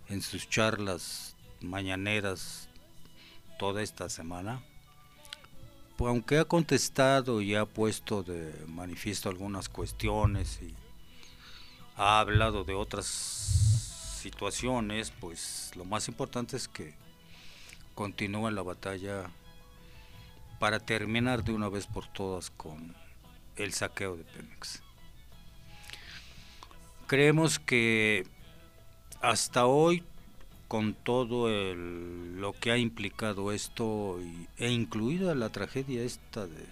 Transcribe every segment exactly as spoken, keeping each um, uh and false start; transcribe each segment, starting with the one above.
en sus charlas mañaneras toda esta semana, pues aunque ha contestado y ha puesto de manifiesto algunas cuestiones y ha hablado de otras situaciones, pues lo más importante es que continúa la batalla para terminar de una vez por todas con el saqueo de Pemex. Creemos que hasta hoy, con todo el, lo que ha implicado esto y, e incluida la tragedia esta de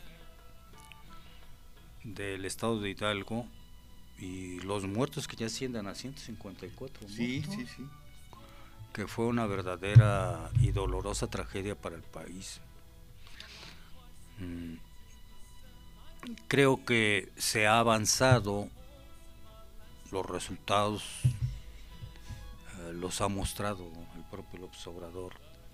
del estado de Hidalgo y los muertos que ya ascienden a ciento cincuenta y cuatro Sí, muertos, sí, sí. que fue una verdadera y dolorosa tragedia para el país. Mm, creo que se ha avanzado, los resultados eh, los ha mostrado el propio López Obrador.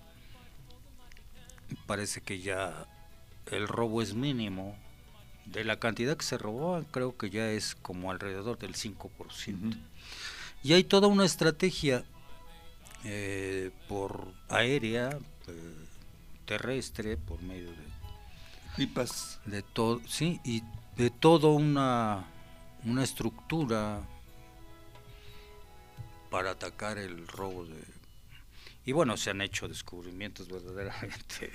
Parece que ya el robo es mínimo. De la cantidad que se robó, creo que ya es como alrededor del cinco por ciento. Uh-huh. Y hay toda una estrategia eh, por aérea, eh, terrestre, por medio de pipas, de todo, sí, y de toda una una estructura para atacar el robo de. Y bueno, se han hecho descubrimientos verdaderamente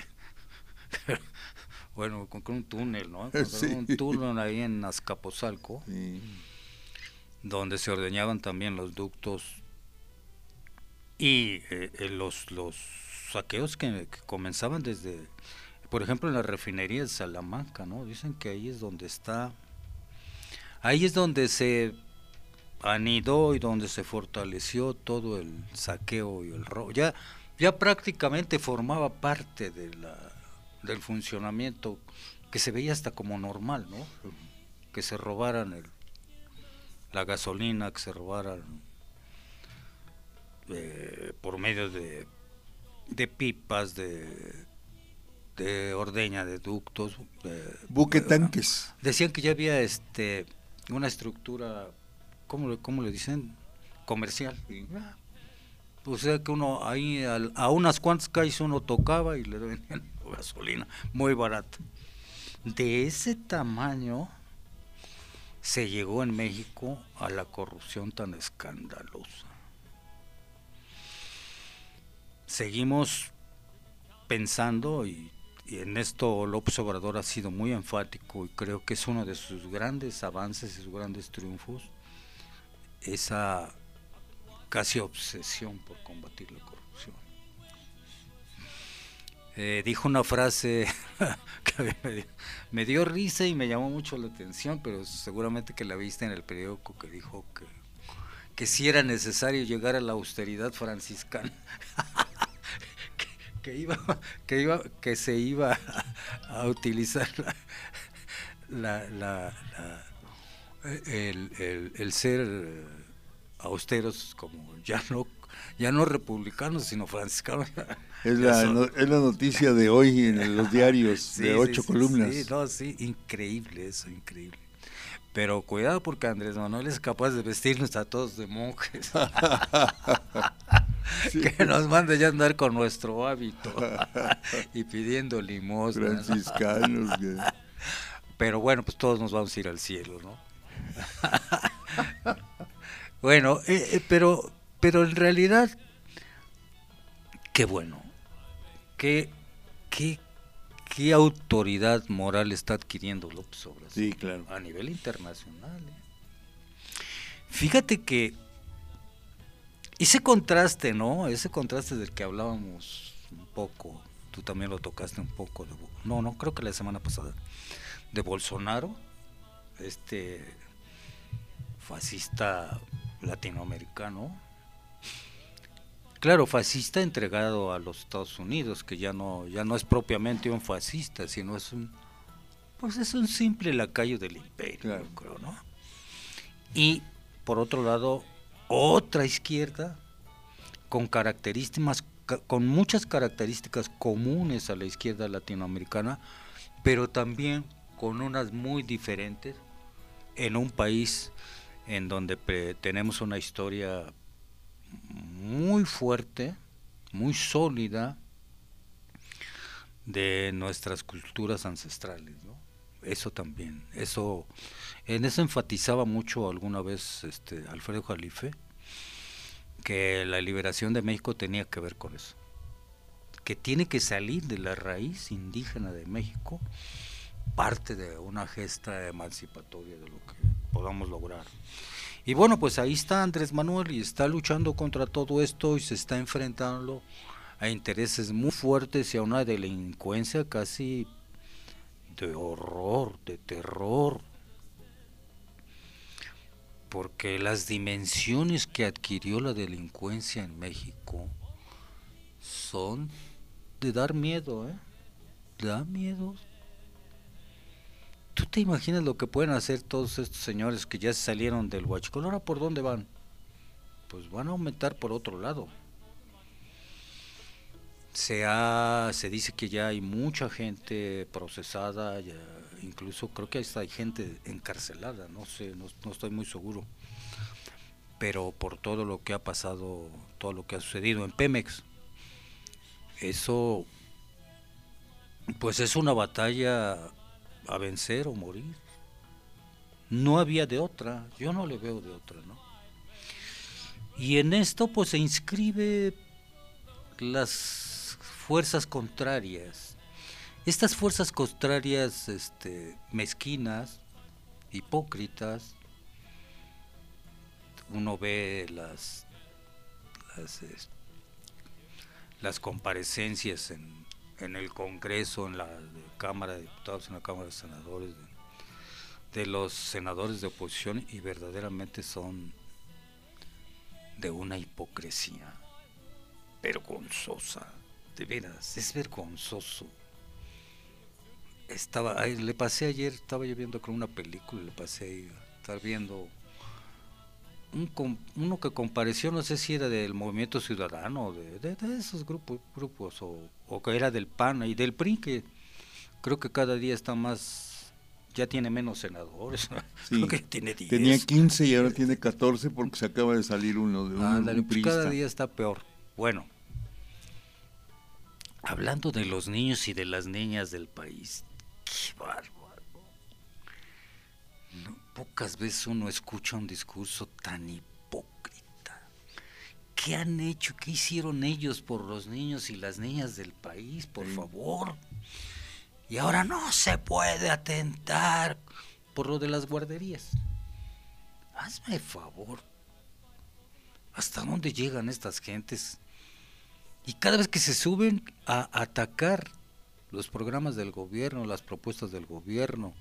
bueno, con, con un túnel, ¿no? Con sí. un túnel ahí en Azcapotzalco, sí. donde se ordeñaban también los ductos y eh, eh, los los saqueos que, que comenzaban desde, por ejemplo, en la refinería de Salamanca, ¿no? Dicen que ahí es donde está, ahí es donde se anidó y donde se fortaleció todo el saqueo y el robo. Ya, ya prácticamente formaba parte de la del funcionamiento, que se veía hasta como normal, ¿no? Que se robaran el, la gasolina, que se robaran eh, por medio de, de pipas, de, de ordeña de ductos, de, buque tanques. Decían que ya había este una estructura, ¿cómo, cómo le dicen? Comercial. Sí. O sea que uno ahí a, a unas cuantas calles uno tocaba y le vendían gasolina muy barata. De ese tamaño se llegó en México a la corrupción tan escandalosa. Seguimos pensando y, y en esto López Obrador ha sido muy enfático y creo que es uno de sus grandes avances y sus grandes triunfos, esa casi obsesión por combatir la corrupción. Eh, dijo una frase que me dio, me dio risa y me llamó mucho la atención, pero seguramente que la viste en el periódico, que dijo que, que si era necesario llegar a la austeridad franciscana, que, que iba, que iba, que se iba a, a utilizar la, la, la, la el, el, el ser austeros como ya no ya no republicanos sino franciscanos. Es la, no, es la noticia de hoy en los diarios, sí, de ocho sí, columnas. Sí, no, sí, increíble eso, increíble. Pero cuidado porque Andrés Manuel es capaz de vestirnos a todos de monjes. Sí. Que nos mande ya a andar con nuestro hábito y pidiendo limosna. Franciscanos. Que... Pero bueno, pues todos nos vamos a ir al cielo, ¿no? Bueno, eh, eh, pero, pero en realidad, qué bueno. ¿Qué, qué, qué autoridad moral está adquiriendo López Obrador? Sí, claro. A nivel internacional. ¿eh? Fíjate que ese contraste, ¿no? Ese contraste del que hablábamos un poco, tú también lo tocaste un poco, de, no, no, creo que la semana pasada, de Bolsonaro, este fascista latinoamericano. Claro, fascista entregado a los Estados Unidos, que ya no ya no es propiamente un fascista, sino es un pues es un simple lacayo del imperio, claro. Creo, ¿no? Y por otro lado, otra izquierda con características con muchas características comunes a la izquierda latinoamericana, pero también con unas muy diferentes en un país en donde tenemos una historia muy muy fuerte, muy sólida de nuestras culturas ancestrales, ¿no? Eso también, eso, en eso enfatizaba mucho alguna vez este Alfredo Jalife, que la liberación de México tenía que ver con eso, que tiene que salir de la raíz indígena de México, parte de una gesta emancipatoria de lo que podamos lograr. Y bueno, pues ahí está Andrés Manuel y está luchando contra todo esto y se está enfrentando a intereses muy fuertes y a una delincuencia casi de horror, de terror, porque las dimensiones que adquirió la delincuencia en México son de dar miedo, ¿eh? Da miedo. ¿Tú te imaginas lo que pueden hacer todos estos señores que ya salieron del huachicol? ¿Ahora por dónde van? Pues van a aumentar por otro lado. Se, ha, se dice que ya hay mucha gente procesada, ya, incluso creo que hasta hay gente encarcelada, no sé, no, no estoy muy seguro. Pero por todo lo que ha pasado, todo lo que ha sucedido en Pemex, eso pues es una batalla a vencer o morir. No había de otra, yo no le veo de otra, ¿no? Y en esto pues se inscribe las fuerzas contrarias. Estas fuerzas contrarias este, mezquinas, hipócritas, uno ve las las, este, las comparecencias en, en el Congreso, en la Cámara de Diputados, en la Cámara de Senadores, de, de los senadores de oposición, y verdaderamente son de una hipocresía vergonzosa, de veras, es vergonzoso. Estaba, ahí, le pasé ayer, estaba yo viendo con una película, le pasé ahí, estar viendo un, uno que compareció, no sé si era del Movimiento Ciudadano, de, de, de esos grupos, grupos o, o que era del P A N y del P R I, que creo que cada día está más, ya tiene menos senadores, sí, creo que tiene diez. Tenía quince y ahora tiene catorce porque se acaba de salir uno de un, ah, dale, un priista. Cada día está peor. Bueno, hablando de los niños y de las niñas del país, qué bárbaro. No, pocas veces uno escucha un discurso tan hipócrita. ¿Qué han hecho? ¿Qué hicieron ellos por los niños y las niñas del país? Por sí. favor. Y ahora no se puede atentar por lo de las guarderías. Hazme favor. ¿Hasta dónde llegan estas gentes? Y cada vez que se suben a atacar los programas del gobierno, las propuestas del gobierno,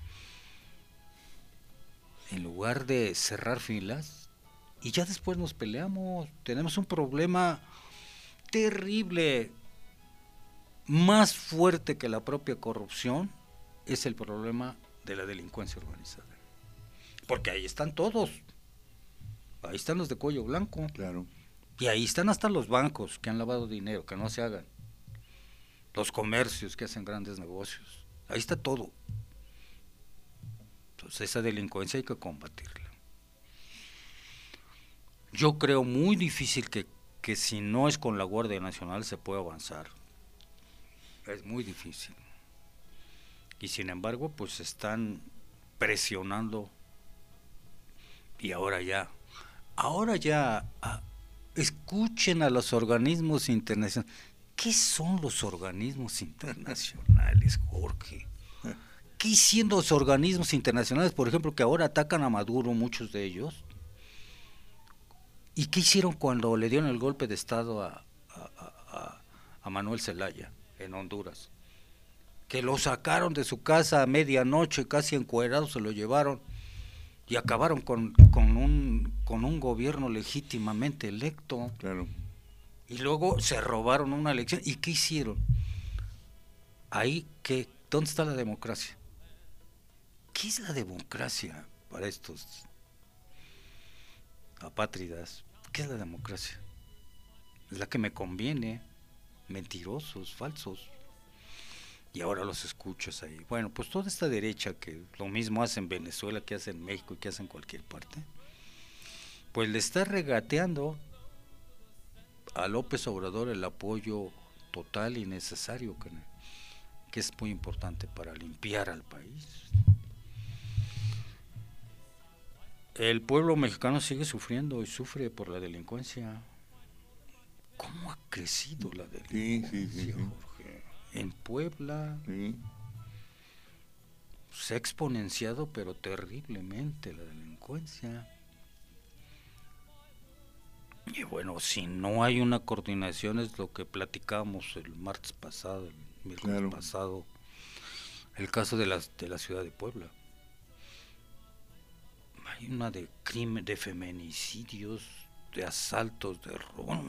en lugar de cerrar filas, y ya después nos peleamos, tenemos un problema terrible, más fuerte que la propia corrupción, es el problema de la delincuencia organizada. Porque ahí están todos, ahí están los de cuello blanco. Claro. Y ahí están hasta los bancos que han lavado dinero, que no se hagan. Los comercios que hacen grandes negocios. Ahí está todo. Entonces esa delincuencia hay que combatirla. Yo creo muy difícil que, que si no es con la Guardia Nacional se pueda avanzar. Es muy difícil. Y sin embargo, pues están presionando. Y ahora ya, ahora ya... A, escuchen a los organismos internacionales. ¿Qué son los organismos internacionales, Jorge? ¿Qué hicieron los organismos internacionales, por ejemplo, que ahora atacan a Maduro, muchos de ellos? ¿Y qué hicieron cuando le dieron el golpe de Estado a, a, a, a Manuel Zelaya en Honduras? Que lo sacaron de su casa a medianoche, casi encuerado, se lo llevaron y acabaron con, con un con un gobierno legítimamente electo. Claro. Y luego se robaron una elección. ¿Y qué hicieron? Ahí, ¿qué? ¿Dónde está la democracia? ¿Qué es la democracia para estos apátridas? ¿Qué es la democracia? Es la que me conviene. Mentirosos, falsos. Y ahora los escuchas ahí. Bueno, pues toda esta derecha que lo mismo hace en Venezuela, que hace en México y que hace en cualquier parte, pues le está regateando a López Obrador el apoyo total y necesario que, que es muy importante para limpiar al país. El pueblo mexicano sigue sufriendo y sufre por la delincuencia. ¿Cómo ha crecido la delincuencia, sí, sí, sí, sí. Jorge? En Puebla Sí. se ha exponenciado pero terriblemente la delincuencia. Y bueno, si no hay una coordinación, es lo que platicamos el martes pasado, el miércoles Claro. pasado, el caso de la, de la ciudad de Puebla. Hay una de crimen, de feminicidios, de asaltos, de robo.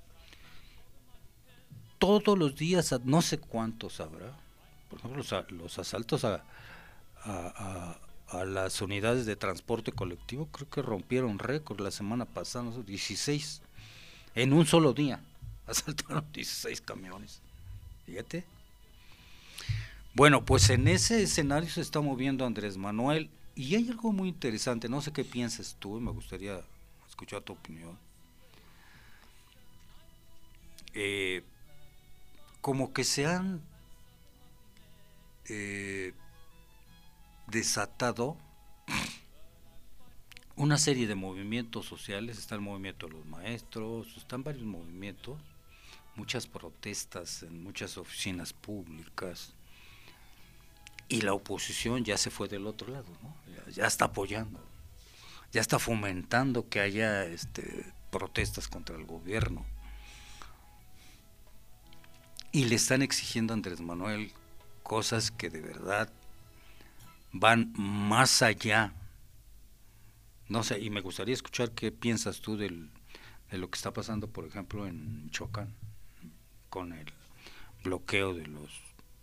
Todos los días, no sé cuántos habrá. Por ejemplo, los, los asaltos a, a, a, a las unidades de transporte colectivo, creo que rompieron récord la semana pasada, no sé, dieciséis. En un solo día asaltaron dieciséis camiones. Fíjate. Bueno, pues en ese escenario se está moviendo Andrés Manuel. Y hay algo muy interesante, no sé qué piensas tú, y me gustaría escuchar tu opinión. Eh, como que se han eh, desatado una serie de movimientos sociales. Está el movimiento de los maestros, están varios movimientos, muchas protestas en muchas oficinas públicas, y la oposición ya se fue del otro lado, ¿no? ya, ya está apoyando, ya está fomentando que haya este, protestas contra el gobierno, y le están exigiendo a Andrés Manuel cosas que de verdad van más allá. No sé, y me gustaría escuchar qué piensas tú del, de lo que está pasando, por ejemplo, en Michoacán, con el bloqueo de los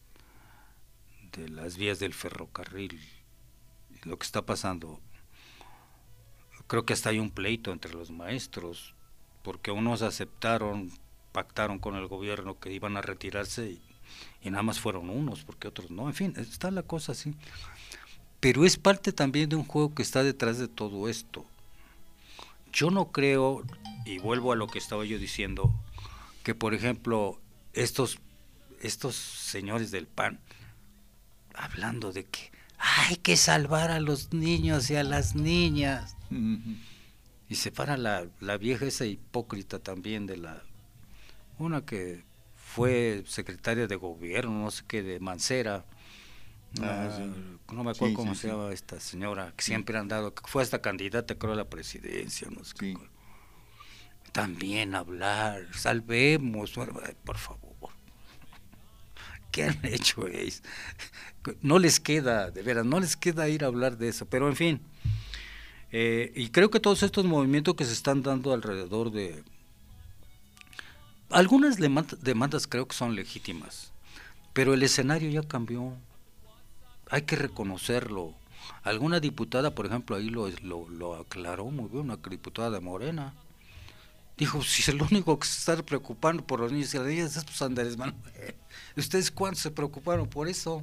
de las vías del ferrocarril, lo que está pasando. Creo que hasta hay un pleito entre los maestros, porque unos aceptaron, pactaron con el gobierno que iban a retirarse y, y nada más fueron unos, porque otros no. En fin, está la cosa así. Pero es parte también de un juego que está detrás de todo esto. Yo no creo, y vuelvo a lo que estaba yo diciendo, que por ejemplo estos estos señores del P A N, hablando de que hay que salvar a los niños y a las niñas, uh-huh. y se para la, la vieja esa hipócrita también de la, una que fue secretaria de gobierno, no sé qué, de Mancera, ah, sí. no me acuerdo sí, cómo sí, se sí. llama esta señora, que sí. siempre han dado, que fue hasta candidata creo a la presidencia, no sé sí. qué. También hablar, salvemos, por favor. ¿Qué han hecho ellos? No les queda, de veras, no les queda ir a hablar de eso, pero en fin. Eh, y creo que todos estos movimientos que se están dando alrededor de... Algunas demandas creo que son legítimas, pero el escenario ya cambió. Hay que reconocerlo. Alguna diputada, por ejemplo, ahí lo, lo, lo aclaró muy bien, una diputada de Morena. Dijo, si el único que se está preocupando por los niños y las niñas es pues Andrés Manuel. ¿Ustedes cuántos se preocuparon por eso?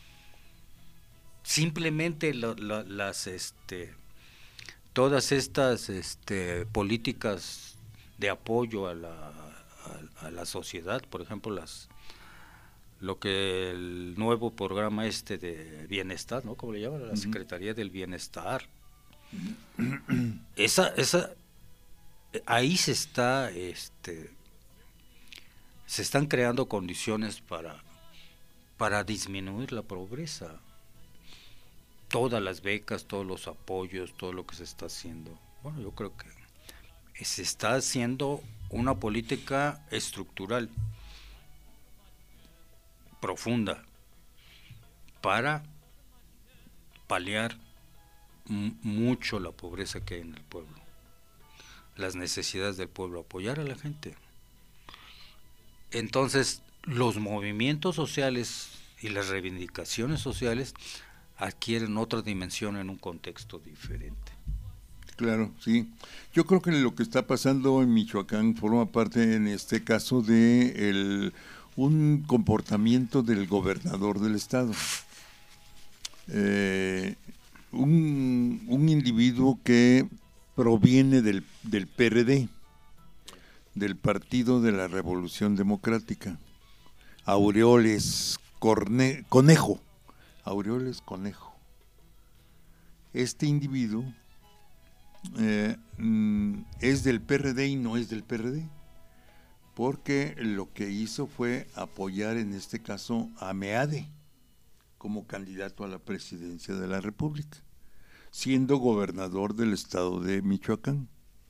Simplemente lo, lo, las, este, todas estas este, políticas de apoyo a la, a, a la sociedad, por ejemplo, las lo que el nuevo programa este de bienestar, ¿no? ¿Cómo le llaman? La uh-huh. Secretaría del Bienestar. Uh-huh. Esa, esa ahí se está este se están creando condiciones para para disminuir la pobreza. Todas las becas, todos los apoyos, todo lo que se está haciendo. Bueno, yo creo que se está haciendo una política estructural profunda para paliar m- mucho la pobreza que hay en el pueblo, las necesidades del pueblo, apoyar a la gente. Entonces, los movimientos sociales y las reivindicaciones sociales adquieren otra dimensión en un contexto diferente. Claro, sí. Yo creo que lo que está pasando en Michoacán forma parte, en este caso, de el, un comportamiento del gobernador del estado. Eh, un, un individuo que proviene del, del P R D, del Partido de la Revolución Democrática, Aureoles Corne, Conejo, Aureoles Conejo. Este individuo eh, es del P R D y no es del P R D, porque lo que hizo fue apoyar en este caso a Meade como candidato a la presidencia de la República, siendo gobernador del estado de Michoacán.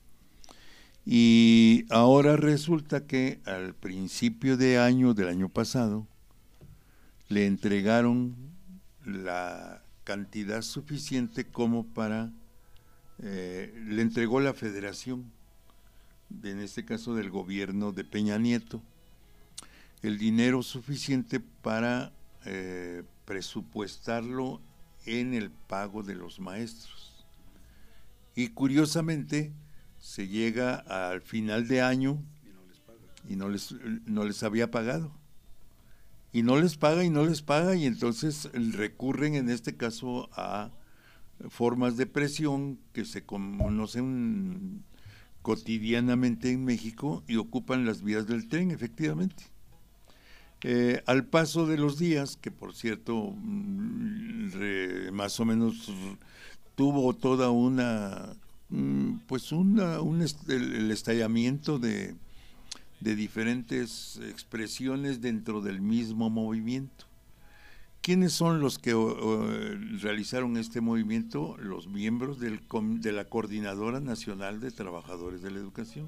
Y ahora resulta que al principio de año del año pasado le entregaron la cantidad suficiente como para, eh, le entregó la federación, de, en este caso del gobierno de Peña Nieto, el dinero suficiente para eh, presupuestarlo en el pago de los maestros. Y curiosamente se llega al final de año y no les, no les había pagado. Y no les paga y no les paga, y entonces recurren en este caso a formas de presión que se conocen cotidianamente en México y ocupan las vías del tren, efectivamente. Eh, al paso de los días, que por cierto, re, más o menos tuvo toda una, pues una, un est el, el estallamiento de, de diferentes expresiones dentro del mismo movimiento. ¿Quiénes son los que uh, realizaron este movimiento? Los miembros del, de la Coordinadora Nacional de Trabajadores de la Educación.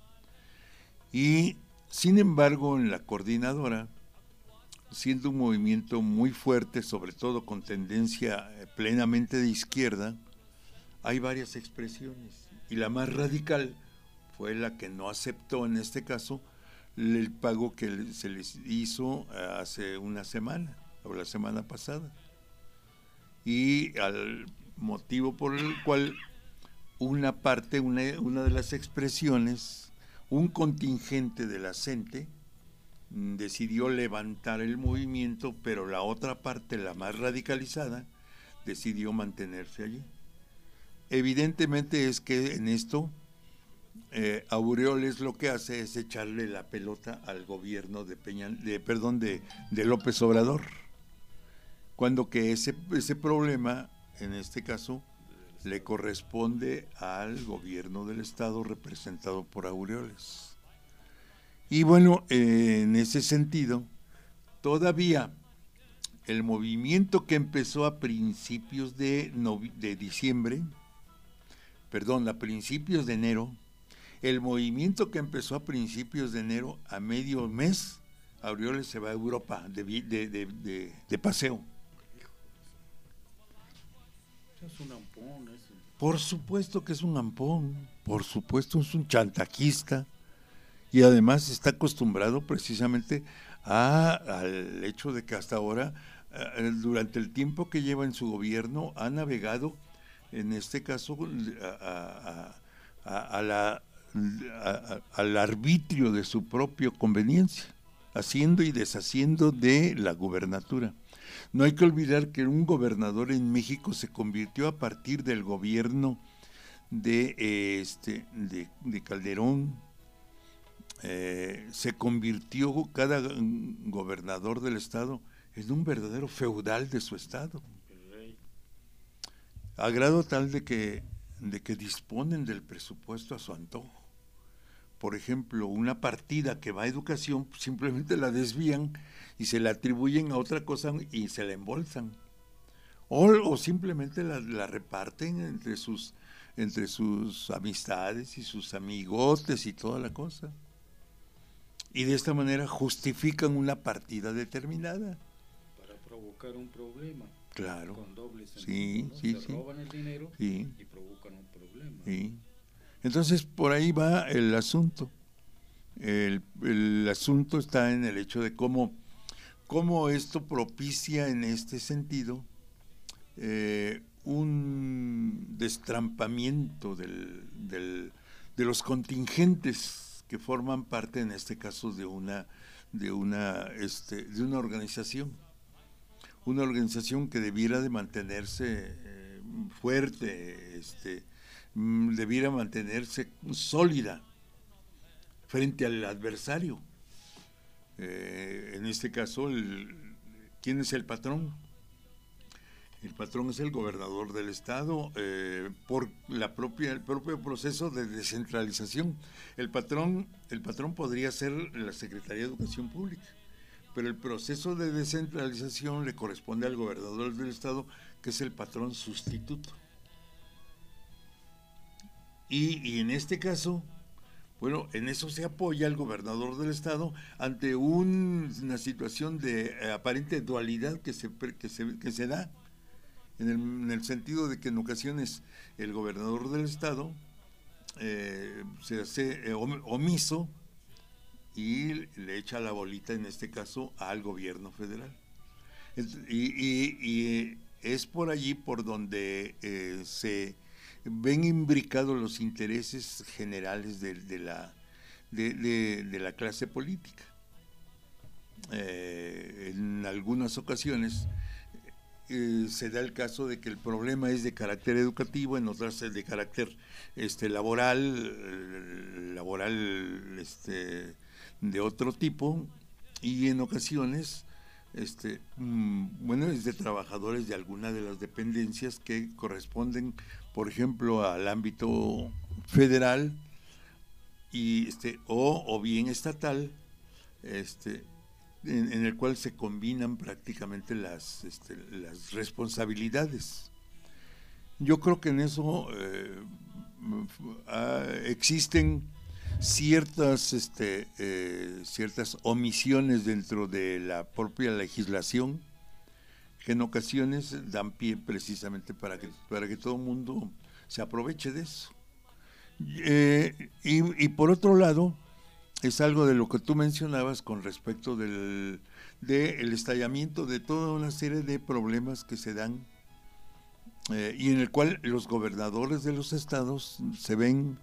Y, sin embargo, en la coordinadora, siendo un movimiento muy fuerte, sobre todo con tendencia plenamente de izquierda, hay varias expresiones, y la más radical fue la que no aceptó en este caso el pago que se les hizo hace una semana, o la semana pasada, y al motivo por el cual una parte, una, una de las expresiones, un contingente de la CENTE, decidió levantar el movimiento, pero la otra parte, la más radicalizada, decidió mantenerse allí. Evidentemente es que en esto eh, Aureoles lo que hace es echarle la pelota al gobierno de Peña, de, perdón, de, de López Obrador, cuando que ese, ese problema, en este caso, le corresponde al gobierno del estado representado por Aureoles. Y bueno, eh, en ese sentido, todavía el movimiento que empezó a principios de, de diciembre, perdón, a principios de enero, el movimiento que empezó a principios de enero, a medio mes, Aureoles se va a Europa de, de, de, de, de paseo. Es un ampón ese. Por supuesto que es un ampón, por supuesto es un chantajista, y además está acostumbrado precisamente a, al hecho de que hasta ahora, eh, durante el tiempo que lleva en su gobierno, ha navegado, en este caso, a, a, a, a la, a, al arbitrio de su propia conveniencia, haciendo y deshaciendo de la gubernatura. No hay que olvidar que un gobernador en México se convirtió a partir del gobierno de, eh, este, de, de Calderón. Eh, se convirtió cada gobernador del estado en un verdadero feudal de su estado, a grado tal de que, de que disponen del presupuesto a su antojo. Por ejemplo, una partida que va a educación simplemente la desvían y se la atribuyen a otra cosa y se la embolsan, o, o simplemente la, la reparten entre sus, entre sus amistades y sus amigotes y toda la cosa. Y de esta manera justifican una partida determinada. Para provocar un problema. Claro. Con doble sentido, sí, ¿no? sí, Se sí. roban el dinero sí. y provocan un problema. Sí. Entonces, por ahí va el asunto. El, el asunto está en el hecho de cómo, cómo esto propicia en este sentido eh, un destrampamiento del, del, de los contingentes que forman parte, en este caso, de una de una este de una organización una organización que debiera de mantenerse eh, fuerte, este debiera mantenerse sólida, frente al adversario. Eh, en este caso, el, ¿quién es el patrón? El patrón es el gobernador del estado, eh, por la propia, el propio proceso de descentralización. El patrón, el patrón podría ser la Secretaría de Educación Pública, pero el proceso de descentralización le corresponde al gobernador del estado, que es el patrón sustituto. Y, y en este caso, bueno, en eso se apoya el gobernador del estado ante un, una situación de eh, aparente dualidad que se, que se, que se da. En el, en el sentido de que en ocasiones el gobernador del estado eh, se hace eh, omiso y le echa la bolita, en este caso, al gobierno federal. Y, y, y es por allí por donde eh, se ven imbricados los intereses generales de, de, la, de, de, de la clase política. Eh, en algunas ocasiones Eh, se da el caso de que el problema es de carácter educativo, en otras es de carácter este laboral, eh, laboral este de otro tipo, y en ocasiones este mmm, bueno, es de trabajadores de alguna de las dependencias que corresponden, por ejemplo, al ámbito federal y este o, o bien estatal, este En, en el cual se combinan prácticamente las, este, las responsabilidades. Yo creo que en eso eh, uh, existen ciertas, este, eh, ciertas omisiones dentro de la propia legislación que en ocasiones dan pie precisamente para que, para que todo el mundo se aproveche de eso. Eh, y, y por otro lado, es algo de lo que tú mencionabas con respecto del de el estallamiento de toda una serie de problemas que se dan eh, y en el cual los gobernadores de los estados se ven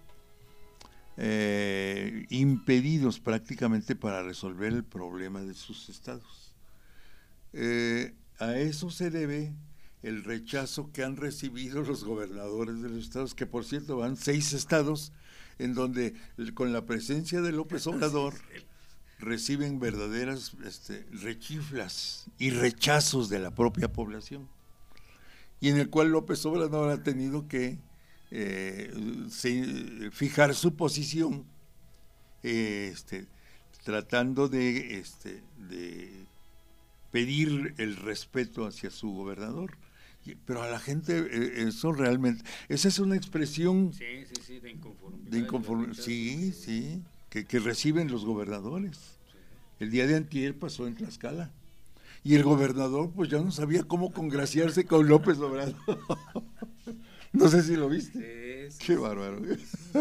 eh, impedidos prácticamente para resolver el problema de sus estados. Eh, a eso se debe el rechazo que han recibido los gobernadores de los estados, que por cierto van seis estados en donde con la presencia de López Obrador reciben verdaderas este, rechiflas y rechazos de la propia población, y en el cual López Obrador ha tenido que eh, se, fijar su posición eh, este, tratando de, este, de pedir el respeto hacia su gobernador. Pero a la gente eh, eso realmente, esa es una expresión sí, sí, sí, de inconformidad, de inconformidad, sí, sí, que, que reciben los gobernadores. Sí. El día de antier pasó en Tlaxcala y el gobernador pues ya no sabía cómo congraciarse con López Obrador. No sé si lo viste. Sí, sí, qué bárbaro. Sí.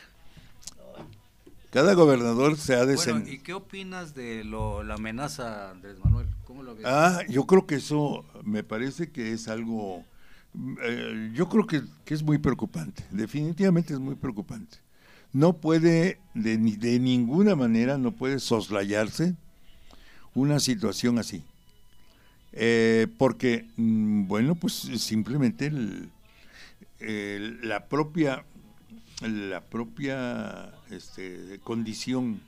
Cada gobernador se ha de... Bueno, ¿y qué opinas de lo, la amenaza a Andrés Manuel? ¿Cómo lo ves? Ah, yo creo que eso me parece que es algo, eh, yo creo que, que es muy preocupante, definitivamente es muy preocupante. No puede, de, de ninguna manera, no puede soslayarse una situación así. Eh, porque, bueno, pues simplemente el, el, la propia, la propia este, condición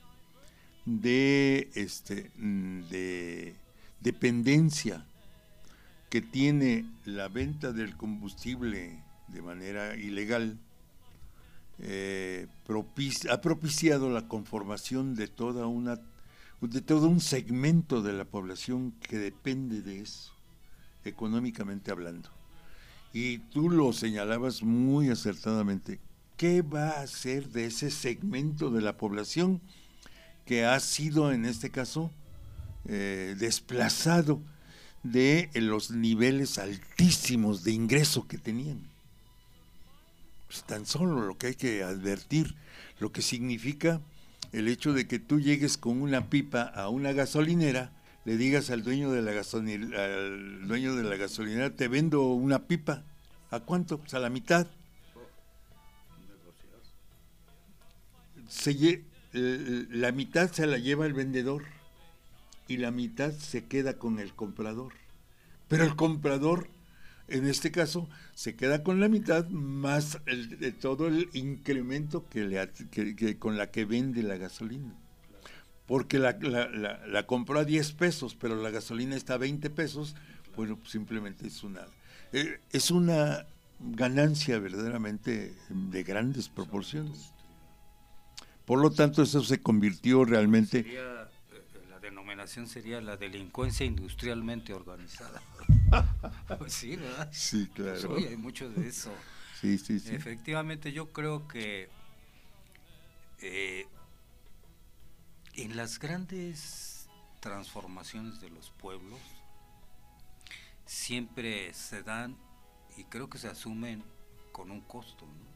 de este de dependencia que tiene la venta del combustible de manera ilegal eh, propici- ha propiciado la conformación de toda una de todo un segmento de la población que depende de eso, económicamente hablando. Y tú lo señalabas muy acertadamente. ¿Qué va a hacer de ese segmento de la población que ha sido en este caso eh, desplazado de eh, los niveles altísimos de ingreso que tenían? Pues tan solo lo que hay que advertir, lo que significa el hecho de que tú llegues con una pipa a una gasolinera, le digas al dueño de la gasolinera, al dueño de la gasolinera, te vendo una pipa, ¿a cuánto? Pues a la mitad. Se lle- la mitad se la lleva el vendedor y la mitad se queda con el comprador. Pero el comprador En este caso, se queda con la mitad más el, de todo el incremento que le, que, que, con la que vende la gasolina. Porque la, la, la, la compró a diez pesos, pero la gasolina está a veinte pesos, bueno, pues simplemente es una, eh, es una ganancia verdaderamente de grandes proporciones. Por lo tanto, eso se convirtió realmente... Sería, la denominación sería la delincuencia industrialmente organizada. Pues sí, ¿verdad? Sí, claro. Pues, oye, hay mucho de eso. Sí, sí, sí. Efectivamente, yo creo que eh, en las grandes transformaciones de los pueblos siempre se dan y creo que se asumen con un costo, ¿no?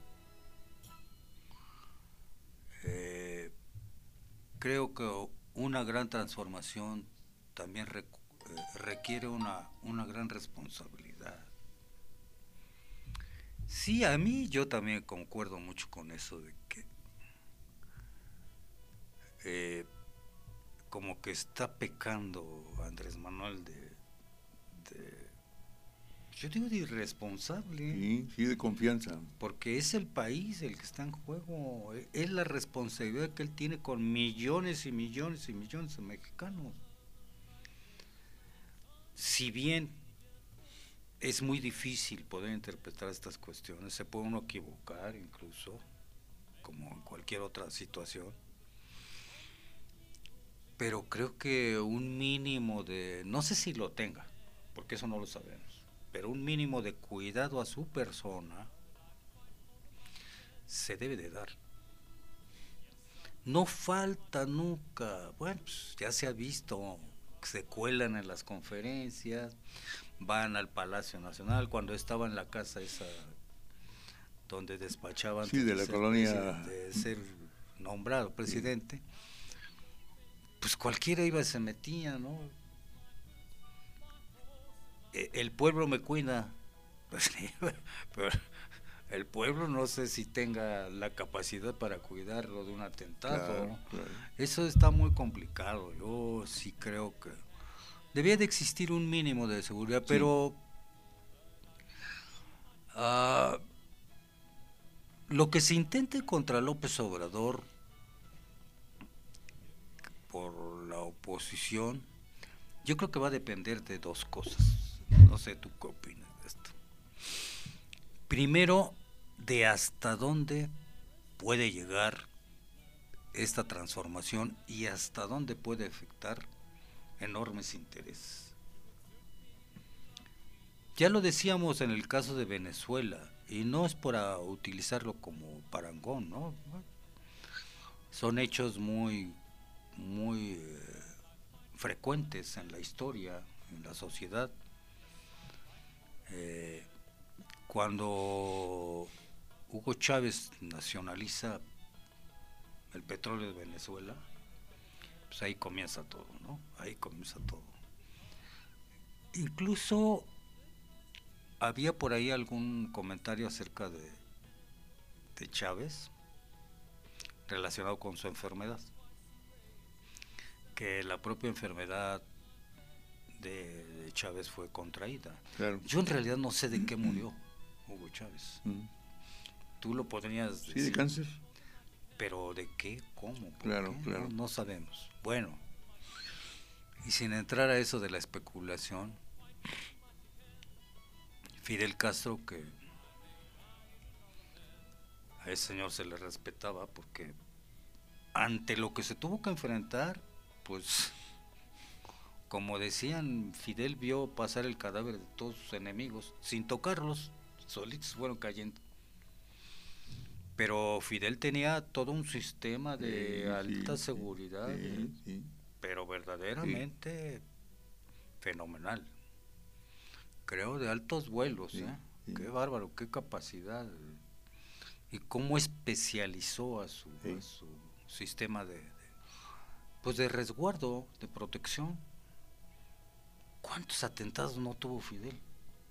Eh, creo que una gran transformación también rec eh, requiere una, una gran responsabilidad. Sí, a mí yo también concuerdo mucho con eso de que eh, como que está pecando Andrés Manuel de, de yo digo de irresponsable. Sí, sí, de confianza. Porque es el país el que está en juego, es la responsabilidad que él tiene con millones y millones y millones de mexicanos. Si bien es muy difícil poder interpretar estas cuestiones, se puede uno equivocar incluso, como en cualquier otra situación, pero creo que un mínimo de, no sé si lo tenga, porque eso no lo sabemos, pero un mínimo de cuidado a su persona se debe de dar. No falta nunca, bueno, pues ya se ha visto, se cuelan en las conferencias, van al Palacio Nacional, cuando estaba en la casa esa donde despachaban sí, de la ser colonia de ser nombrado presidente, sí. Pues cualquiera iba y se metía, ¿no? El pueblo me cuida, pues sí, pero el pueblo no sé si tenga la capacidad para cuidarlo de un atentado. Claro, claro. Eso está muy complicado. Yo sí creo que debía de existir un mínimo de seguridad, sí. Pero uh, lo que se intente contra López Obrador por la oposición, yo creo que va a depender de dos cosas. No sé tú qué opinas de esto. Primero, de hasta dónde puede llegar esta transformación y hasta dónde puede afectar enormes intereses. Ya lo decíamos en el caso de Venezuela, y no es para utilizarlo como parangón, ¿no? Son hechos muy, muy eh, frecuentes en la historia, en la sociedad. Eh, cuando Hugo Chávez nacionaliza el petróleo de Venezuela, pues ahí comienza todo, ¿no? Ahí comienza todo. Incluso había por ahí algún comentario acerca de, de Chávez relacionado con su enfermedad, que la propia enfermedad de, de Chávez fue contraída. Claro. Yo en realidad no sé de qué murió Hugo Chávez. Mm. Tú lo podrías decir. Sí, de cáncer. Pero ¿de qué? ¿Cómo? Claro, qué? claro. No, no sabemos. Bueno, y sin entrar a eso de la especulación, Fidel Castro, que a ese señor se le respetaba porque ante lo que se tuvo que enfrentar, pues, como decían, Fidel vio pasar el cadáver de todos sus enemigos, sin tocarlos, solitos fueron cayendo. Pero Fidel tenía todo un sistema de sí, alta sí, seguridad, sí, sí. pero verdaderamente sí. fenomenal. Creo de altos vuelos, sí, ¿eh? Sí. Qué bárbaro, qué capacidad. Y cómo especializó a su, sí. a su sistema de, de, pues de resguardo, de protección. ¿Cuántos atentados no tuvo Fidel?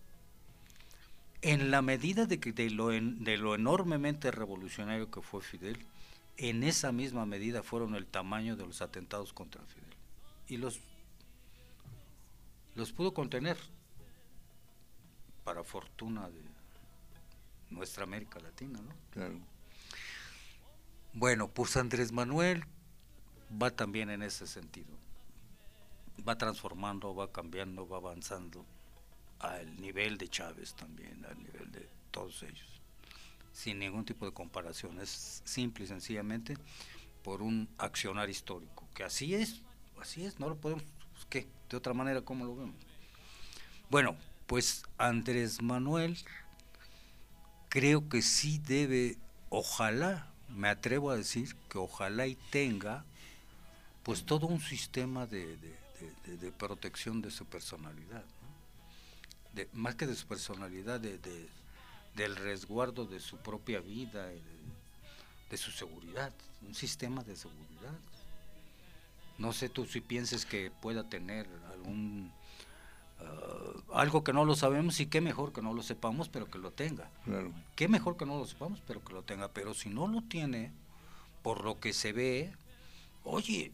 En la medida de, que de, lo en, de lo enormemente revolucionario que fue Fidel, en esa misma medida fueron el tamaño de los atentados contra Fidel. Y los, los pudo contener. para fortuna de nuestra América Latina, ¿no? Claro. Bueno, pues Andrés Manuel va también en ese sentido, va transformando, va cambiando, va avanzando al nivel de Chávez también, al nivel de todos ellos, sin ningún tipo de comparación, es simple y sencillamente por un accionar histórico, que así es, así es, no lo podemos, pues, ¿qué? De otra manera, ¿cómo lo vemos? Bueno, pues Andrés Manuel creo que sí debe, ojalá, me atrevo a decir que ojalá y tenga pues todo un sistema de, de, de, de protección de su personalidad, ¿no? De, más que de su personalidad, de, de, del resguardo de su propia vida, de, de su seguridad, un sistema de seguridad. No sé tú si pienses que pueda tener algún uh, algo que no lo sabemos, y qué mejor que no lo sepamos, pero que lo tenga. Claro. Qué mejor que no lo sepamos, pero que lo tenga. Pero si no lo tiene, por lo que se ve, oye,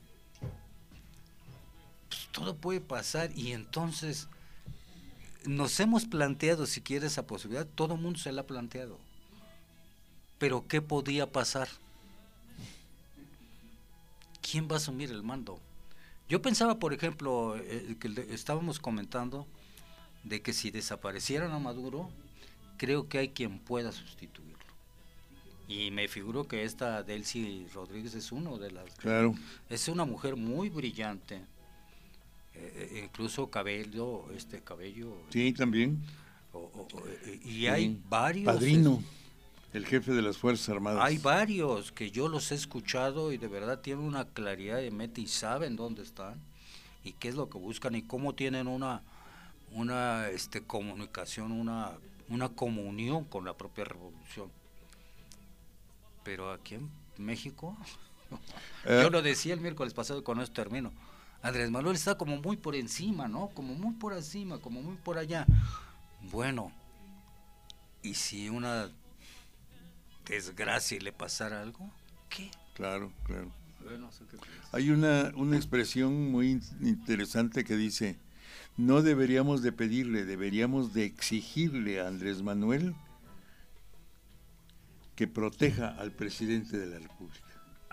pues todo puede pasar, y entonces nos hemos planteado siquiera esa posibilidad, todo el mundo se la ha planteado. Pero ¿qué podía pasar? ¿Quién va a asumir el mando? Yo pensaba, por ejemplo, eh, que le, estábamos comentando de que si desaparecieran a Maduro, creo que hay quien pueda sustituirlo. Y me figuro que esta Delcy Rodríguez es uno de las... Claro. Es una mujer muy brillante, eh, incluso cabello, este cabello... Sí, también. O, o, o, y Sí. hay varios... Padrino, el jefe de las Fuerzas Armadas. Hay varios que yo los he escuchado y de verdad tienen una claridad de mente y saben dónde están y qué es lo que buscan y cómo tienen una una este comunicación, una una comunión con la propia revolución. Pero aquí en México, eh, yo lo decía el miércoles pasado y con esto termino, Andrés Manuel está como muy por encima, ¿no? Como muy por encima, como muy por allá. Bueno, ¿y si una desgracia y le pasara algo? ¿Qué? Claro, claro. Bueno, no sé qué piensas. Hay una, una expresión muy interesante que dice, no deberíamos de pedirle, deberíamos de exigirle a Andrés Manuel que proteja al presidente de la República.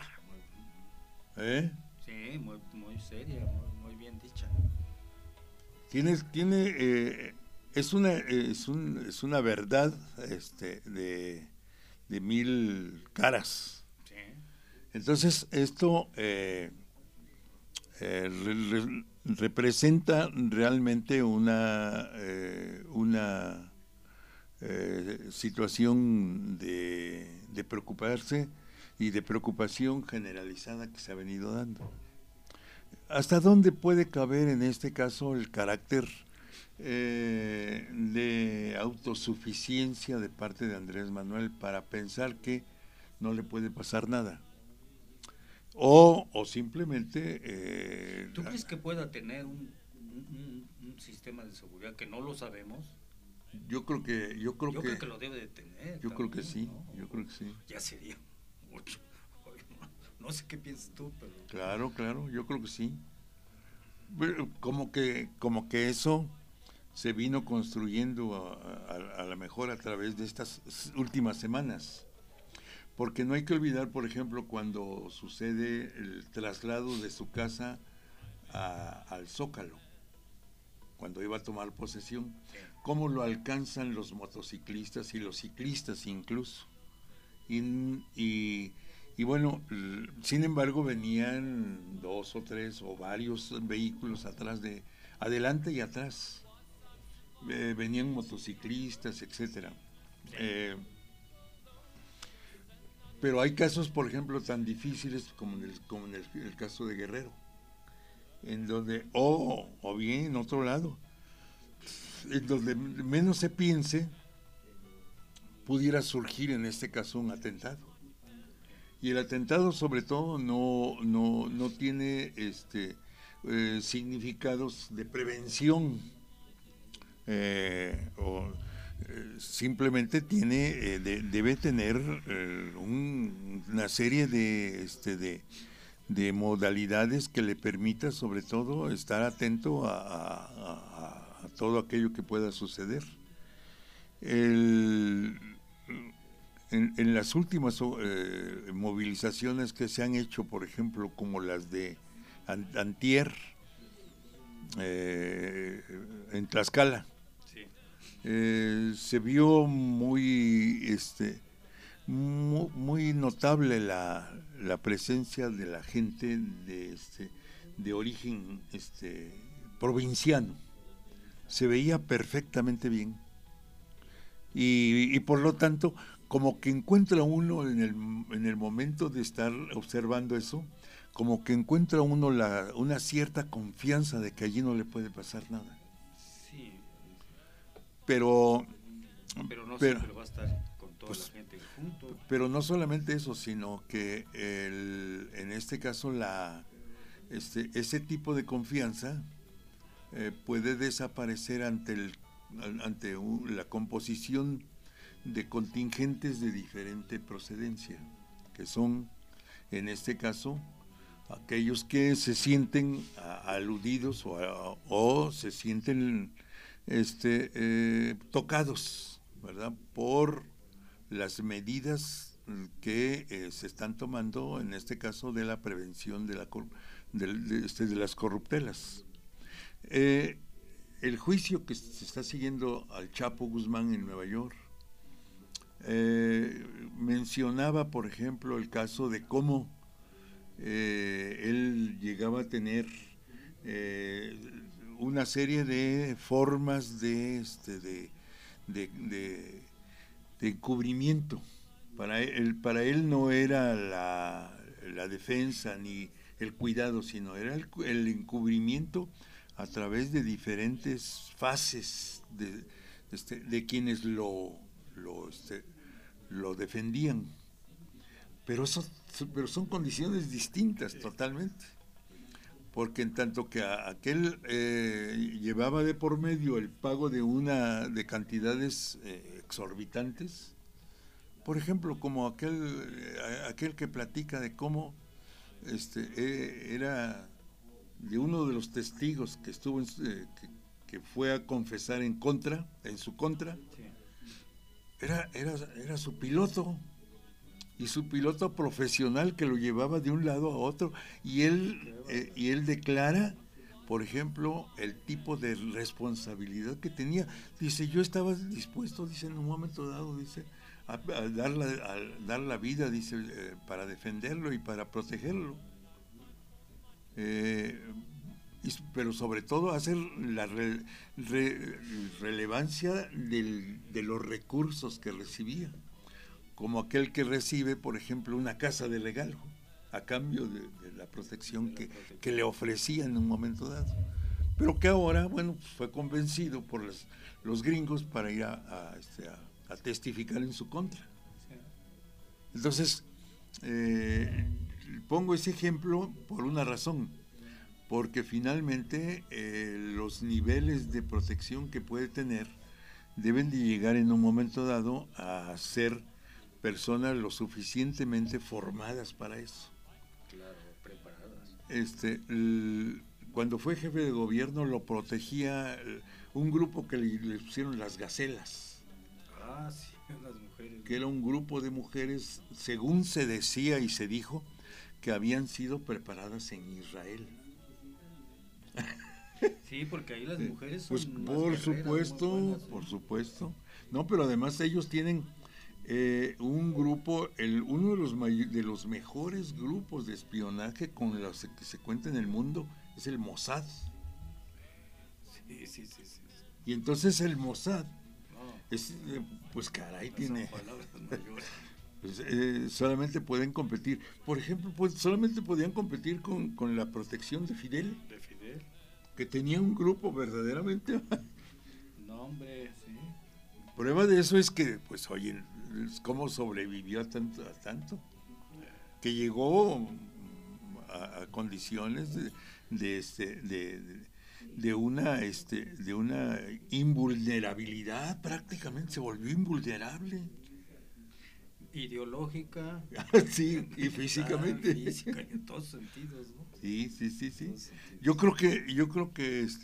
¿Eh? Sí, muy, muy seria, muy, muy bien dicha. Tiene, tiene eh, es una es, un, es una verdad este de, de mil caras. Sí. Entonces esto eh, eh, re, re, representa realmente una eh, una eh, situación de, de preocuparse y de preocupación generalizada que se ha venido dando. ¿Hasta dónde puede caber en este caso el carácter eh, de autosuficiencia de parte de Andrés Manuel para pensar que no le puede pasar nada? O, o simplemente... Eh, ¿Tú crees que pueda tener un, un, un sistema de seguridad que no lo sabemos? Yo creo que... Yo creo, yo que, creo que lo debe de tener. Yo también, creo que sí, ¿no? yo creo que sí. Ya sería mucho. No sé qué piensas tú, pero... Claro, claro, yo creo que sí. Como que, como que eso se vino construyendo a, a, a lo mejor a través de estas últimas semanas. Porque no hay que olvidar, por ejemplo, cuando sucede el traslado de su casa a, al Zócalo, cuando iba a tomar posesión, cómo lo alcanzan los motociclistas y los ciclistas incluso. Y, y, y bueno, sin embargo venían dos o tres o varios vehículos atrás de, adelante y atrás. Eh, venían motociclistas, etcétera. Eh, pero hay casos, por ejemplo, tan difíciles como en el, como en el, el caso de Guerrero, en donde, o, o bien en otro lado, en donde menos se piense, pudiera surgir en este caso un atentado. Y el atentado sobre todo no, no, no tiene este, eh, significados de prevención, eh, o eh, simplemente tiene eh, de, debe tener eh, un, una serie de, este, de, de modalidades que le permita sobre todo estar atento a, a, a, a todo aquello que pueda suceder. el, en, en las últimas eh, movilizaciones que se han hecho, por ejemplo, como las de Antier, eh, en Tlaxcala, sí. eh, se vio muy, este, muy, muy notable la, la presencia de la gente de, este, de origen este, provinciano. Se veía perfectamente bien y, y por lo tanto como que encuentra uno en el, en el momento de estar observando eso, como que encuentra uno la, una cierta confianza de que allí no le puede pasar nada. Sí. Pero, pero no pero, siempre va a estar con toda pues, la gente junto. Pero no solamente eso, sino que el, en este caso la, este, ese tipo de confianza eh, puede desaparecer ante, el, ante un, la composición de contingentes de diferente procedencia, que son, en este caso, aquellos que se sienten a, aludidos o, a, o se sienten este, eh, tocados, ¿verdad?, por las medidas que eh, se están tomando, en este caso, de la prevención de, la, de, de, este, de las corruptelas. Eh, el juicio que se está siguiendo al Chapo Guzmán en Nueva York eh, mencionaba, por ejemplo, el caso de cómo eh, él llegaba a tener eh, una serie de formas de, este, de, de, de, de encubrimiento. Para él, para él no era la, la defensa ni el cuidado, sino era el, el encubrimiento a través de diferentes fases de, este, de quienes lo, lo, este, lo defendían. Pero, eso, pero son condiciones distintas totalmente, porque en tanto que a, aquel eh, llevaba de por medio el pago de una de cantidades eh, exorbitantes, por ejemplo, como aquel eh, aquel que platica de cómo este eh, era de uno de los testigos que estuvo en, eh, que, que fue a confesar en contra, en su contra, sí. era era era su piloto. Y su piloto profesional que lo llevaba de un lado a otro, y él eh, y él declara, por ejemplo, el tipo de responsabilidad que tenía. Dice, yo estaba dispuesto, dice, en un momento dado, dice, a, a, dar, la, a dar la vida, dice, eh, para defenderlo y para protegerlo. Eh, y, pero sobre todo hacer la re, re, relevancia del, de los recursos que recibía, como aquel que recibe, por ejemplo, una casa de regalo a cambio de, de la protección que, que le ofrecía en un momento dado, pero que ahora, bueno, pues fue convencido por los, los gringos para ir a, a, este, a, a testificar en su contra. Entonces, eh, pongo ese ejemplo por una razón, porque finalmente eh, los niveles de protección que puede tener deben de llegar en un momento dado a ser personas lo suficientemente formadas para eso. Claro, preparadas. Este, el, cuando fue jefe de gobierno lo protegía un grupo que le, le pusieron las gacelas. Ah, sí, las mujeres. Que era un grupo de mujeres, según se decía y se dijo, que habían sido preparadas en Israel. Sí, porque ahí las mujeres son pues más por guerreras, supuesto, muy buenas, ¿sí? por supuesto. No, pero además ellos tienen Eh, un grupo, el, uno de los, may, de los mejores grupos de espionaje con los que se cuenta en el mundo es el Mossad. Sí, sí, sí, sí. Y entonces el Mossad, no, es, eh, pues caray, no tiene... mayores. pues, eh, solamente pueden competir. Por ejemplo, pues solamente podían competir con, con la protección de Fidel. De Fidel. Que tenía un grupo verdaderamente... no, hombre, sí. Prueba de eso es que, pues, oye, cómo sobrevivió a tanto, a tanto, que llegó a, a condiciones de, de, este, de, de, de una, este, de una invulnerabilidad, prácticamente se volvió invulnerable. Ideológica. Sí, y físicamente. Física, en todos sentidos, ¿no? Sí, sí, sí, sí. Yo creo que, yo creo que, este,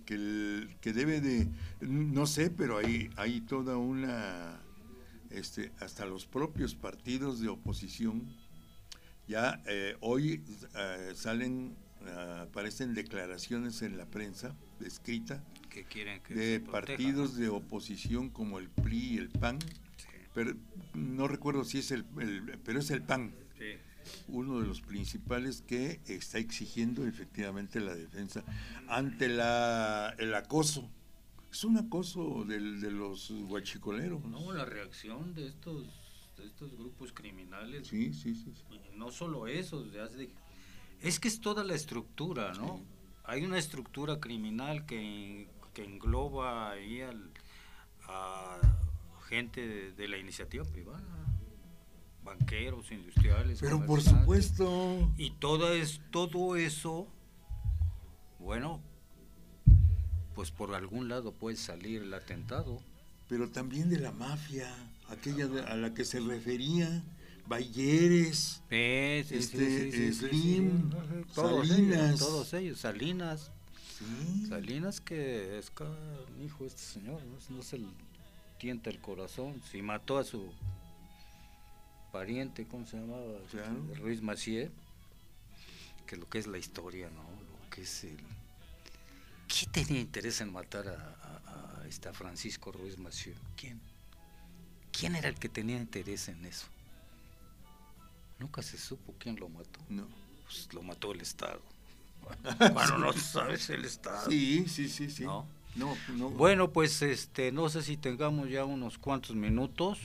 que, el, que debe de, no sé, pero hay, hay toda una, este, hasta los propios partidos de oposición, ya eh, hoy eh, salen, uh, aparecen declaraciones en la prensa escrita que quieren que de proteja, partidos, ¿no?, de oposición como el P R I y el P A N, sí. Pero no recuerdo si es el, el pero es el P A N, sí, uno de los principales, que está exigiendo efectivamente la defensa ante la el acoso. Es un acoso del, de los guachicoleros. No, la reacción de estos de estos grupos criminales. Sí, sí, sí. sí. No solo eso, es que es toda la estructura, ¿no? Sí. Hay una estructura criminal que, que engloba ahí al, a gente de, de la iniciativa privada, banqueros, industriales. Pero por supuesto. Y todo, es, todo eso, bueno, pues por algún lado puede salir el atentado. Pero también de la mafia, aquella de, a la que se refería, Balleres, sí, sí, este, sí, sí, Slim, sí, sí, sí. Todos Salinas. Ellos, todos ellos, Salinas. Sí. Salinas, que es hijo este señor, no, no se le tienta el corazón. Si mató a su pariente, ¿cómo se llamaba? Claro. Ruiz Massieu, que lo que es la historia, ¿no? Lo que es el... ¿Quién tenía interés en matar a, a, a, este, a Francisco Ruiz Massieu? ¿Quién? ¿Quién era el que tenía interés en eso? Nunca se supo quién lo mató. No. Pues lo mató el Estado. Bueno, no sabes el Estado. Sí, sí, sí, sí. ¿No? No, no. Bueno, pues este, no sé si tengamos ya unos cuantos minutos.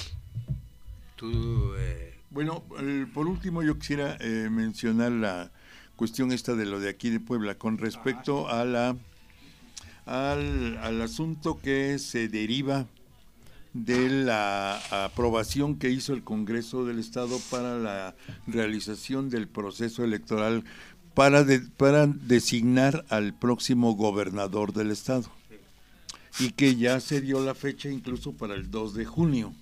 Tú, eh... Bueno, eh, por último yo quisiera eh, mencionar la cuestión esta de lo de aquí de Puebla con respecto ah, sí. a la al, al asunto que se deriva de la aprobación que hizo el Congreso del Estado para la realización del proceso electoral para, de, para designar al próximo gobernador del Estado, y que ya se dio la fecha incluso para el dos de junio.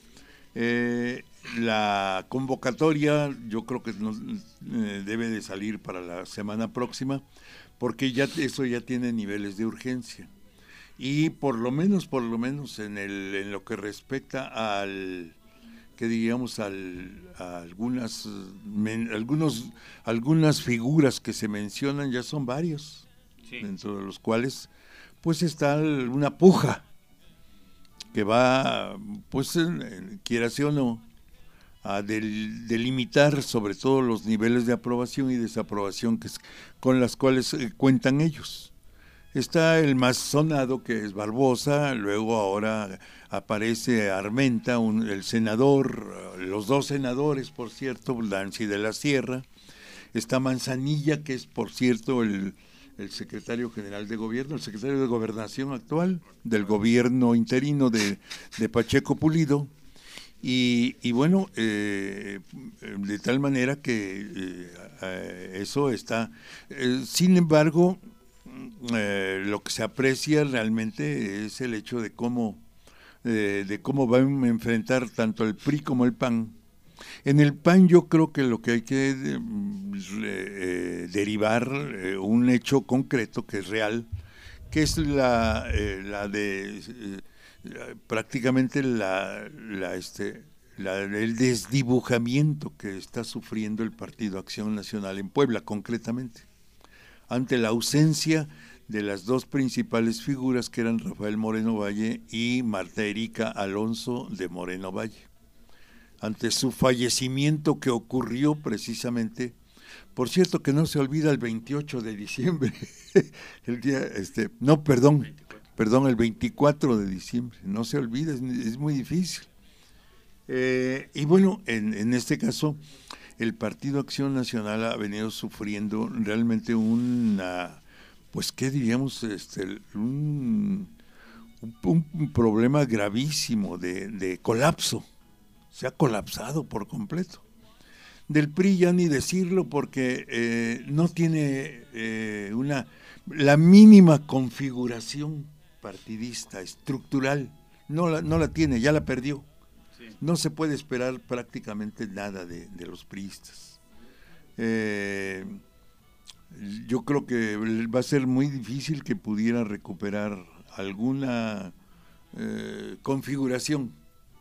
Eh, la convocatoria yo creo que nos, eh, debe de salir para la semana próxima, porque ya eso ya tiene niveles de urgencia. Y por lo menos, por lo menos en el en lo que respecta al que digamos al a algunas men, algunos algunas figuras que se mencionan, ya son varios, sí, dentro de los cuales pues está una puja que va, pues quiera sí o no, a del, delimitar sobre todo los niveles de aprobación y desaprobación que es, con las cuales eh, cuentan ellos. Está el más sonado, que es Barbosa, luego ahora aparece Armenta, un, el senador, los dos senadores, por cierto, Nancy de la Sierra. Está Manzanilla, que es, por cierto, el, el secretario general de gobierno, el secretario de gobernación actual del gobierno interino de, de Pacheco Pulido. Y, y bueno, eh, de tal manera que eh, eh, eso está. Eh, sin embargo, Eh, lo que se aprecia realmente es el hecho de cómo eh, de cómo van a enfrentar tanto el P R I como el P A N. En el P A N yo creo que lo que hay que eh, eh, derivar eh, un hecho concreto que es real, que es la, eh, la de eh, prácticamente la, la este la, el desdibujamiento que está sufriendo el Partido Acción Nacional en Puebla, concretamente, ante la ausencia de las dos principales figuras, que eran Rafael Moreno Valle y Marta Erika Alonso de Moreno Valle. Ante su fallecimiento, que ocurrió precisamente, por cierto que no se olvida, el veintiocho de diciembre, el día, este, no, perdón, perdón, el veinticuatro de diciembre, no se olvida, es, es muy difícil. Eh, y bueno, en, en este caso, el Partido Acción Nacional ha venido sufriendo realmente una, pues qué diríamos, este, un, un, un problema gravísimo de, de colapso. Se ha colapsado por completo. Del P R I ya ni decirlo, porque eh, no tiene eh, una la mínima configuración partidista, estructural, no la, no la tiene, ya la perdió. No se puede esperar prácticamente nada de, de los priistas. Eh, yo creo que va a ser muy difícil que pudiera recuperar alguna eh, configuración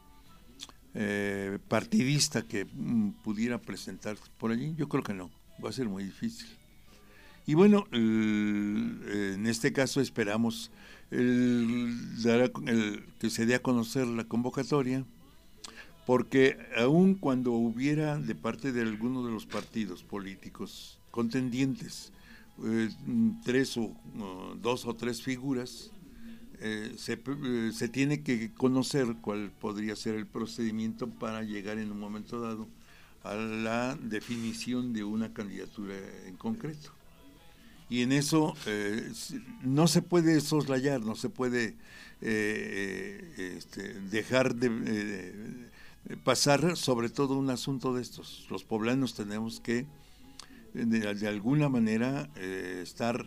eh, partidista que mm, pudiera presentar por allí. Yo creo que no, va a ser muy difícil. Y bueno, el, en este caso esperamos el, el, que se dé a conocer la convocatoria, porque aun cuando hubiera de parte de alguno de los partidos políticos contendientes eh, tres o uh, dos o tres figuras, eh, se, eh, se tiene que conocer cuál podría ser el procedimiento para llegar en un momento dado a la definición de una candidatura en concreto. Y en eso eh, no se puede soslayar, no se puede eh, este, dejar de, eh, pasar sobre todo un asunto de estos. Los poblanos tenemos que de, de alguna manera eh, estar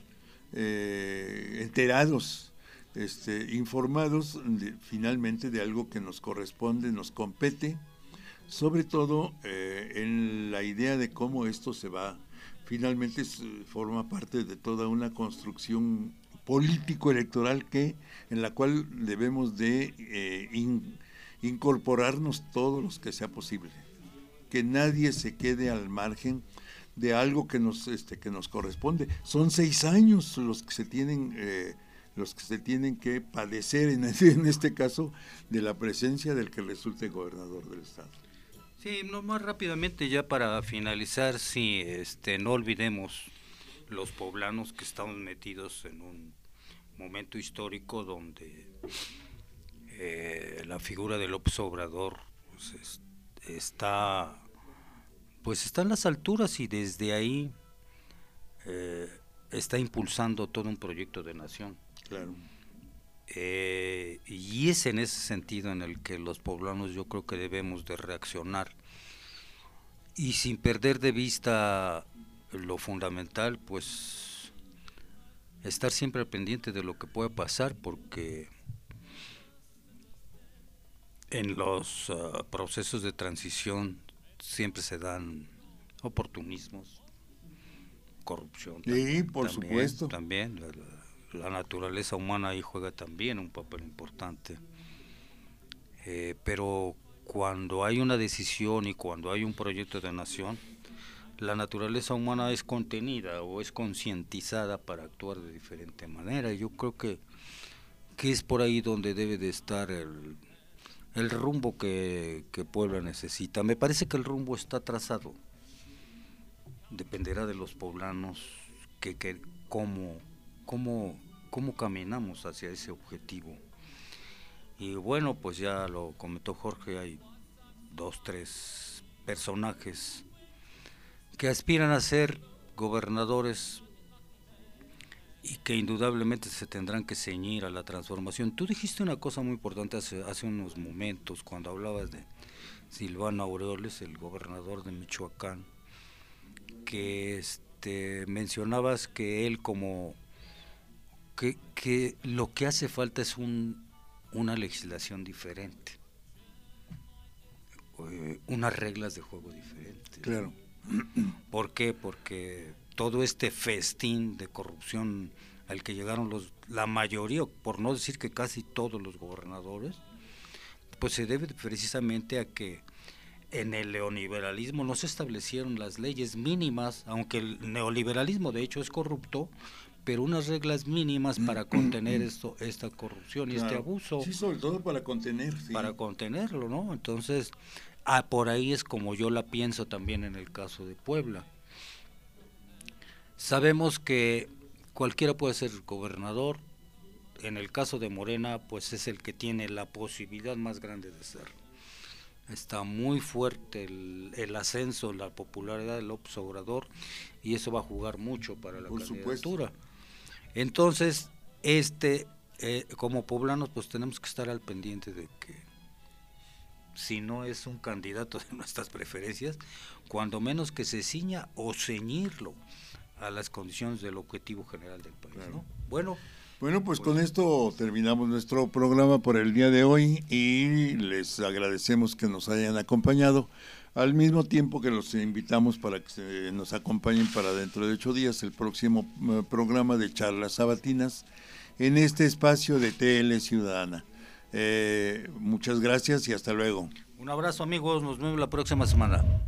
eh, enterados, este, informados de, finalmente de algo que nos corresponde, nos compete, sobre todo eh, en la idea de cómo esto se va. Finalmente forma parte de toda una construcción político-electoral que en la cual debemos de eh, in, incorporarnos todos los que sea posible, que nadie se quede al margen de algo que nos este que nos corresponde. Son seis años los que se tienen eh, los que se tienen que padecer en este, en este caso de la presencia del que resulte gobernador del estado. Sí, no, más rápidamente ya para finalizar, sí, este, no olvidemos los poblanos que estamos metidos en un momento histórico donde eh, la figura de López Obrador pues, es, está, pues está en las alturas y desde ahí eh, está impulsando todo un proyecto de nación. Claro. Eh, y es en ese sentido en el que los poblanos yo creo que debemos de reaccionar y sin perder de vista lo fundamental, pues estar siempre pendiente de lo que pueda pasar, porque en los uh, procesos de transición siempre se dan oportunismos, corrupción. Sí, también, por también, supuesto. También la, la, la naturaleza humana ahí juega también un papel importante, eh, pero cuando hay una decisión y cuando hay un proyecto de nación, la naturaleza humana es contenida o es concientizada para actuar de diferente manera. Yo creo que, que es por ahí donde debe de estar el, el rumbo que, que Puebla necesita. Me parece que el rumbo está trazado, dependerá de los poblanos que, que cómo Cómo, cómo caminamos hacia ese objetivo. Y bueno, pues ya lo comentó Jorge, hay dos, tres personajes que aspiran a ser gobernadores y que indudablemente se tendrán que ceñir a la transformación. Tú dijiste una cosa muy importante hace, hace unos momentos cuando hablabas de Silvano Aureoles, el gobernador de Michoacán, que este, mencionabas que él como Que, que lo que hace falta es un, una legislación diferente, eh, unas reglas de juego diferentes. Claro. ¿Por qué? Porque todo este festín de corrupción al que llegaron los, la mayoría, por no decir que casi todos los gobernadores, pues se debe precisamente a que en el neoliberalismo no se establecieron las leyes mínimas, aunque el neoliberalismo de hecho es corrupto, pero unas reglas mínimas para contener esto, esta corrupción y claro, este abuso. Sí, sobre todo para contener. Sí. Para contenerlo, ¿no? Entonces, ah, por ahí es como yo la pienso también en el caso de Puebla. Sabemos que cualquiera puede ser gobernador, en el caso de Morena, pues es el que tiene la posibilidad más grande de ser. Está muy fuerte el, el ascenso, la popularidad de López Obrador, y eso va a jugar mucho para la Por candidatura. Supuesto. Entonces, este, eh, como poblanos, pues tenemos que estar al pendiente de que si no es un candidato de nuestras preferencias, cuando menos que se ciña o ceñirlo a las condiciones del objetivo general del país, claro. ¿no? Bueno, bueno, pues, pues con esto terminamos nuestro programa por el día de hoy y les agradecemos que nos hayan acompañado. al mismo tiempo que los invitamos para que se, nos acompañen para dentro de ocho días el próximo uh, programa de charlas sabatinas en este espacio de T L Ciudadana. Eh, muchas gracias y hasta luego. Un abrazo, amigos, nos vemos la próxima semana.